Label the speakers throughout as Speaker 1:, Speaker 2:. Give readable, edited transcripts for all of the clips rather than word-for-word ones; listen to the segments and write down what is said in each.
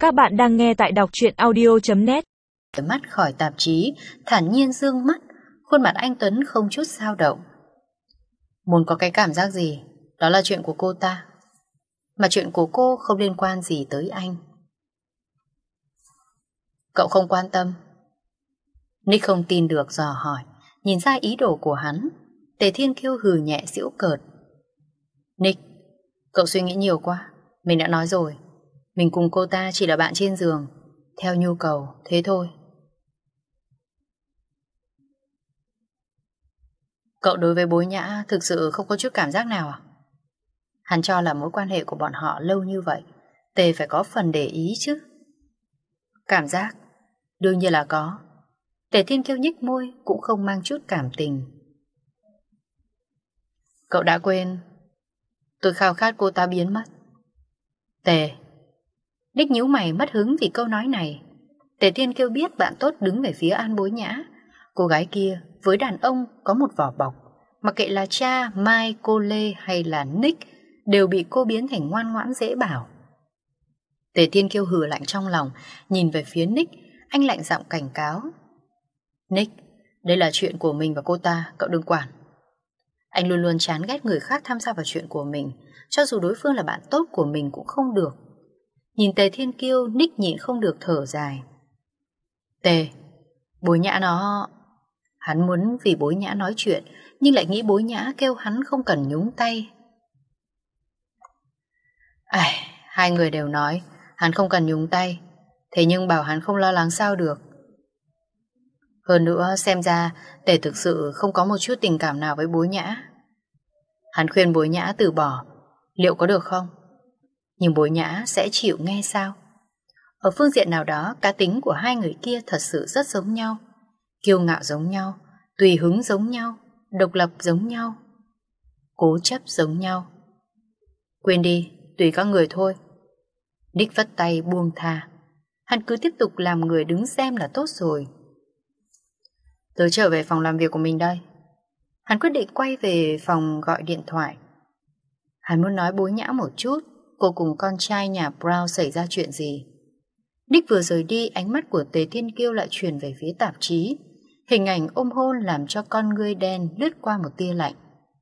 Speaker 1: Các bạn đang nghe tại đọc truyện audio.net.
Speaker 2: Mắt khỏi tạp chí, thản nhiên dương mắt, khuôn mặt anh Tuấn không chút dao động. Muốn có cái cảm giác gì, đó là chuyện của cô ta. Mà chuyện của cô không liên quan gì tới anh. Cậu không quan tâm? Nick không tin được dò hỏi, nhìn ra ý đồ của hắn. Tề Thiên Kiêu hừ nhẹ giễu cợt. Nick, cậu suy nghĩ nhiều quá. Mình đã nói rồi, mình cùng cô ta chỉ là bạn trên giường, theo nhu cầu, thế thôi. Cậu đối với Bối Nhã thực sự không có chút cảm giác nào à? Hắn cho là mối quan hệ của bọn họ lâu như vậy, Tề phải có phần để ý chứ. Cảm giác? Đương nhiên là có. Tề Thiên Kiêu nhếch môi, cũng không mang chút cảm tình. Cậu đã quên, tôi khao khát cô ta biến mất. Tề. Nick nhíu mày mất hứng vì câu nói này. Tề Thiên Kiêu biết bạn tốt đứng về phía An Bối Nhã. Cô gái kia với đàn ông có một vỏ bọc, mặc kệ là cha, Mai, cô Lê hay là Nick đều bị cô biến thành ngoan ngoãn dễ bảo. Tề Thiên Kiêu hừ lạnh trong lòng, nhìn về phía Nick, anh lạnh giọng cảnh cáo. Nick, đây là chuyện của mình và cô ta, cậu đừng quản. Anh luôn luôn chán ghét người khác tham gia vào chuyện của mình, cho dù đối phương là bạn tốt của mình cũng không được. Nhìn Tề Thiên Kiêu, Nick nhịn không được thở dài. Tề, Bối Nhã nó... Hắn muốn vì Bối Nhã nói chuyện, nhưng lại nghĩ Bối Nhã kêu hắn không cần nhúng tay. Hai người đều nói hắn không cần nhúng tay, thế nhưng bảo hắn không lo lắng sao được. Hơn nữa xem ra Tề thực sự không có một chút tình cảm nào với Bối Nhã. Hắn khuyên Bối Nhã từ bỏ, liệu có được không? Nhưng Bối Nhã sẽ chịu nghe sao? Ở phương diện nào đó, cá tính của hai người kia thật sự rất giống nhau. Kiêu ngạo giống nhau, tùy hứng giống nhau, độc lập giống nhau, cố chấp giống nhau. Quên đi, tùy các người thôi. Nick vất tay buông tha. Hắn cứ tiếp tục làm người đứng xem là tốt rồi. Tớ trở về phòng làm việc của mình đây. Hắn quyết định quay về phòng gọi điện thoại. Hắn muốn nói Bối Nhã một chút, cô cùng con trai nhà Brown xảy ra chuyện gì. Nick vừa rời đi, ánh mắt của Tề Thiên Kiêu lại chuyển về phía tạp chí. Hình ảnh ôm hôn làm cho con ngươi đen lướt qua một tia lạnh.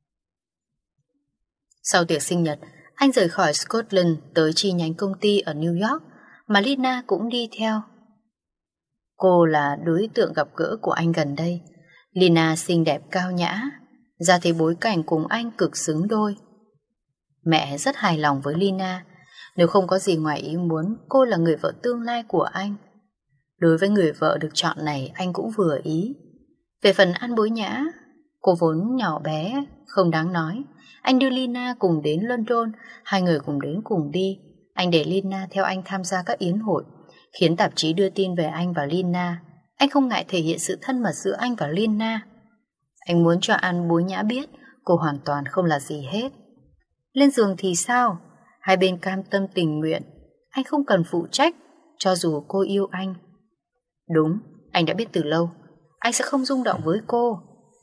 Speaker 2: Sau tiệc sinh nhật, anh rời khỏi Scotland tới chi nhánh công ty ở New York, mà Lina cũng đi theo. Cô là đối tượng gặp gỡ của anh gần đây. Lina xinh đẹp cao nhã, ra thế bối cảnh cùng anh cực xứng đôi. Mẹ rất hài lòng với Lina. Nếu không có gì ngoài ý muốn, cô là người vợ tương lai của anh. Đối với người vợ được chọn này, anh cũng vừa ý. Về phần An Bối Nhã, cô vốn nhỏ bé, không đáng nói. Anh đưa Lina cùng đến London, hai người cùng đến cùng đi. Anh để Lina theo anh tham gia các yến hội, khiến tạp chí đưa tin về anh và Lina. Anh không ngại thể hiện sự thân mật giữa anh và Lina. Anh muốn cho An Bối Nhã biết cô hoàn toàn không là gì hết. Lên giường thì sao? Hai bên cam tâm tình nguyện. Anh không cần phụ trách, cho dù cô yêu anh. Đúng, anh đã biết từ lâu. Anh sẽ không rung động với cô.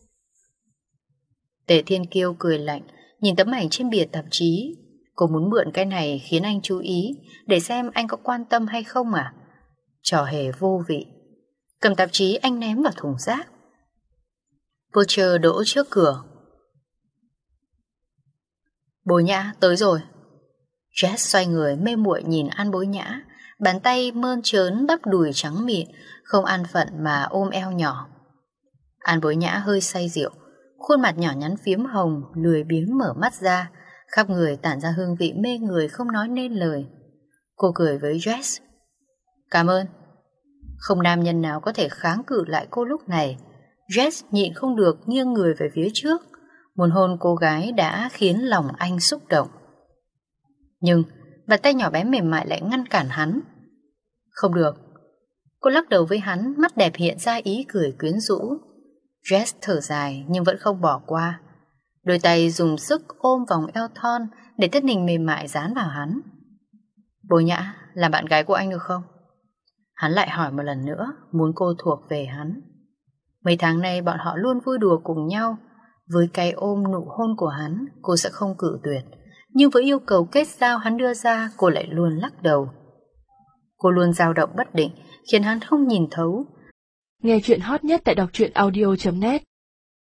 Speaker 2: Tề Thiên Kiêu cười lạnh, nhìn tấm ảnh trên bìa tạp chí. Cô muốn mượn cái này khiến anh chú ý, để xem anh có quan tâm hay không à? Trò hề vô vị. Cầm tạp chí anh ném vào thùng rác. Porsche đỗ trước cửa. Bối Nhã tới rồi. Jess xoay người mê muội nhìn An Bối Nhã, bàn tay mơn trớn bắp đùi trắng mịn, không an phận mà ôm eo nhỏ. An Bối Nhã hơi say rượu, khuôn mặt nhỏ nhắn phiếm hồng, lười biếng mở mắt ra, khắp người tản ra hương vị mê người không nói nên lời. Cô cười với Jess. Cảm ơn. Không nam nhân nào có thể kháng cự lại cô lúc này. Jess nhịn không được nghiêng người về phía trước. Một hôn cô gái đã khiến lòng anh xúc động. Nhưng bàn tay nhỏ bé mềm mại lại ngăn cản hắn. Không được. Cô lắc đầu với hắn, mắt đẹp hiện ra ý cười quyến rũ. Jess thở dài nhưng vẫn không bỏ qua. Đôi tay dùng sức ôm vòng eo thon để thân hình mềm mại dán vào hắn. Bối Nhã là bạn gái của anh được không? Hắn lại hỏi một lần nữa, muốn cô thuộc về hắn. Mấy tháng nay bọn họ luôn vui đùa cùng nhau. Với cái ôm nụ hôn của hắn, cô sẽ không cự tuyệt. Nhưng với yêu cầu kết giao hắn đưa ra, cô lại luôn lắc đầu. Cô luôn dao động bất định, khiến hắn không nhìn thấu.
Speaker 1: Nghe chuyện hot nhất tại đọc truyện audio.net